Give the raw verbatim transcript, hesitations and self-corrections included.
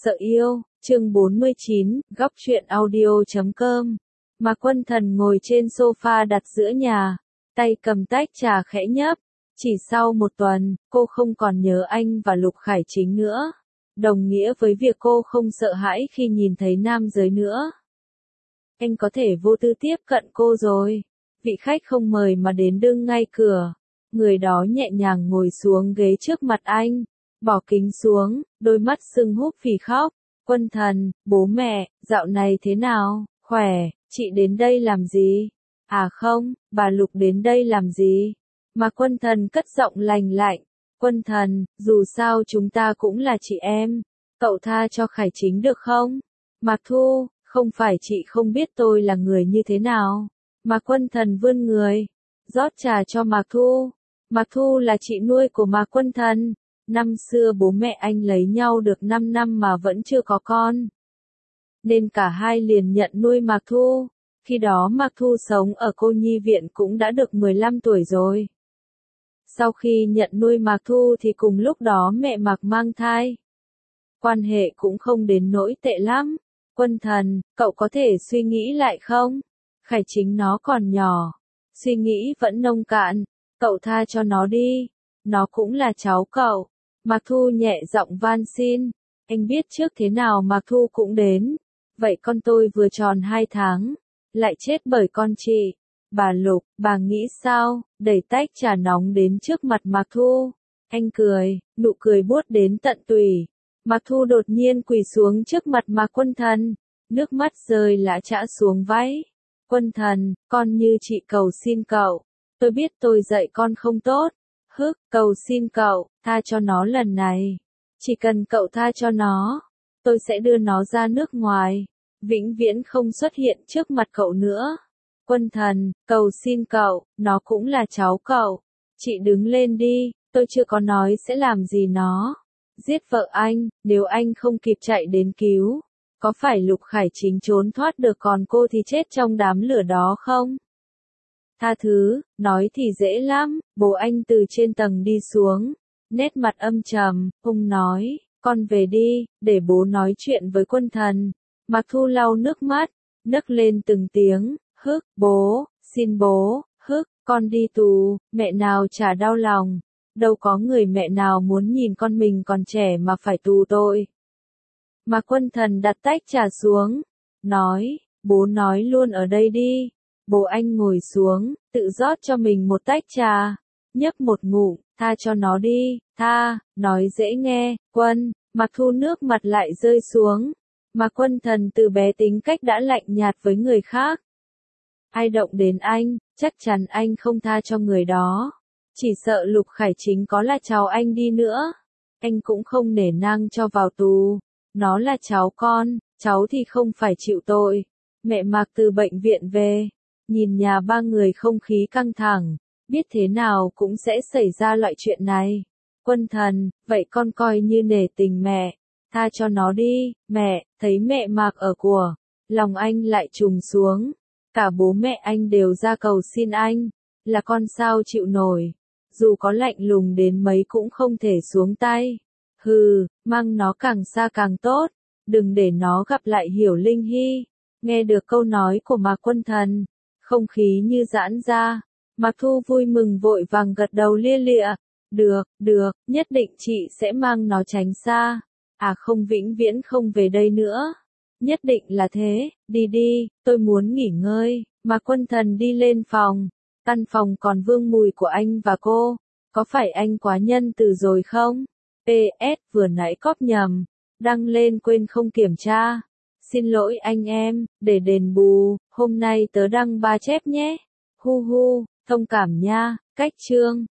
Sợ yêu, chương bốn mươi chín, góc truyện audio chấm com. Mạc Quân Thần ngồi trên sofa đặt giữa nhà, tay cầm tách trà khẽ nhấp. Chỉ sau một tuần, cô không còn nhớ anh và Lục Khải Chính nữa. Đồng nghĩa với việc cô không sợ hãi khi nhìn thấy nam giới nữa. Anh có thể vô tư tiếp cận cô rồi. Vị khách không mời mà đến đứng ngay cửa. Người đó nhẹ nhàng ngồi xuống ghế trước mặt anh. Bỏ kính xuống, đôi mắt sưng húp vì khóc. Quân Thần, bố mẹ, dạo này thế nào? Khỏe, chị đến đây làm gì? À không, bà Lục đến đây làm gì? Mà Quân Thần cất giọng lành lạnh. Quân Thần, dù sao chúng ta cũng là chị em. Cậu tha cho Khải Chính được không? Mạc Thu, không phải chị không biết tôi là người như thế nào. Mạc Quân Thần vươn người, rót trà cho Mạc Thu. Mạc Thu là chị nuôi của Mạc Quân Thần. Năm xưa bố mẹ anh lấy nhau được năm năm mà vẫn chưa có con. Nên cả hai liền nhận nuôi Mạc Thu. Khi đó Mạc Thu sống ở cô nhi viện cũng đã được mười lăm tuổi rồi. Sau khi nhận nuôi Mạc Thu thì cùng lúc đó mẹ Mạc mang thai. Quan hệ cũng không đến nỗi tệ lắm. Quân Thần, cậu có thể suy nghĩ lại không? Khải Chính nó còn nhỏ. Suy nghĩ vẫn nông cạn. Cậu tha cho nó đi. Nó cũng là cháu cậu. Mạc Thu nhẹ giọng van xin. Anh biết trước thế nào Mạc Thu cũng đến. Vậy con tôi vừa tròn hai tháng. Lại chết bởi con chị. Bà Lục, bà nghĩ sao? Đẩy tách trà nóng đến trước mặt Mạc Thu. Anh cười, nụ cười buốt đến tận tủy. Mạc Thu đột nhiên quỳ xuống trước mặt Mạc Quân Thần. Nước mắt rơi lã chã xuống váy. Quân Thần, con như chị cầu xin cậu. Tôi biết tôi dạy con không tốt. Hức, cầu xin cậu, tha cho nó lần này. Chỉ cần cậu tha cho nó, tôi sẽ đưa nó ra nước ngoài. Vĩnh viễn không xuất hiện trước mặt cậu nữa. Quân Thần, cầu xin cậu, nó cũng là cháu cậu. Chị đứng lên đi, tôi chưa có nói sẽ làm gì nó. Giết vợ anh, nếu anh không kịp chạy đến cứu. Có phải Lục Khải Chính trốn thoát được còn cô thì chết trong đám lửa đó không? Tha thứ, nói thì dễ lắm, bố anh từ trên tầng đi xuống. Nét mặt âm trầm, hung nói, con về đi, để bố nói chuyện với Quân Thần. Mạc Thu lau nước mắt, nấc lên từng tiếng, hức, bố, xin bố, hức, con đi tù, mẹ nào chả đau lòng. Đâu có người mẹ nào muốn nhìn con mình còn trẻ mà phải tù tội. Mạc Quân Thần đặt tách trà xuống, nói, bố nói luôn ở đây đi. Bố anh ngồi xuống, tự rót cho mình một tách trà, nhấp một ngụm, tha cho nó đi, tha, nói dễ nghe, Quân, Mạc Thu nước mặt lại rơi xuống. Mạc Quân Thần từ bé tính cách đã lạnh nhạt với người khác. Ai động đến anh, chắc chắn anh không tha cho người đó. Chỉ sợ Lục Khải Chính có là cháu anh đi nữa, anh cũng không nể nang cho vào tù. Nó là cháu con, cháu thì không phải chịu tội. Mẹ Mạc từ bệnh viện về. Nhìn nhà ba người không khí căng thẳng, biết thế nào cũng sẽ xảy ra loại chuyện này. Quân Thần, vậy con coi như nể tình mẹ, tha cho nó đi, mẹ, thấy mẹ Mạc ở của, lòng anh lại trùng xuống. Cả bố mẹ anh đều ra cầu xin anh, là con sao chịu nổi, dù có lạnh lùng đến mấy cũng không thể xuống tay. Hừ, mang nó càng xa càng tốt, đừng để nó gặp lại Hiểu Linh Hy. Nghe được câu nói của Mạc Quân Thần, không khí như giãn ra. Mạc Thu vui mừng vội vàng gật đầu lia lịa. Được, được, nhất định chị sẽ mang nó tránh xa. À không, vĩnh viễn không về đây nữa. Nhất định là thế, đi đi, tôi muốn nghỉ ngơi. Mạc Quân Thần đi lên phòng. Căn phòng còn vương mùi của anh và cô. Có phải anh quá nhân từ rồi không? pê ét vừa nãy cóp nhầm. Đăng lên quên không kiểm tra. Xin lỗi anh em, để đền bù, hôm nay tớ đăng ba chép nhé. Hu hu, thông cảm nha, cách chương.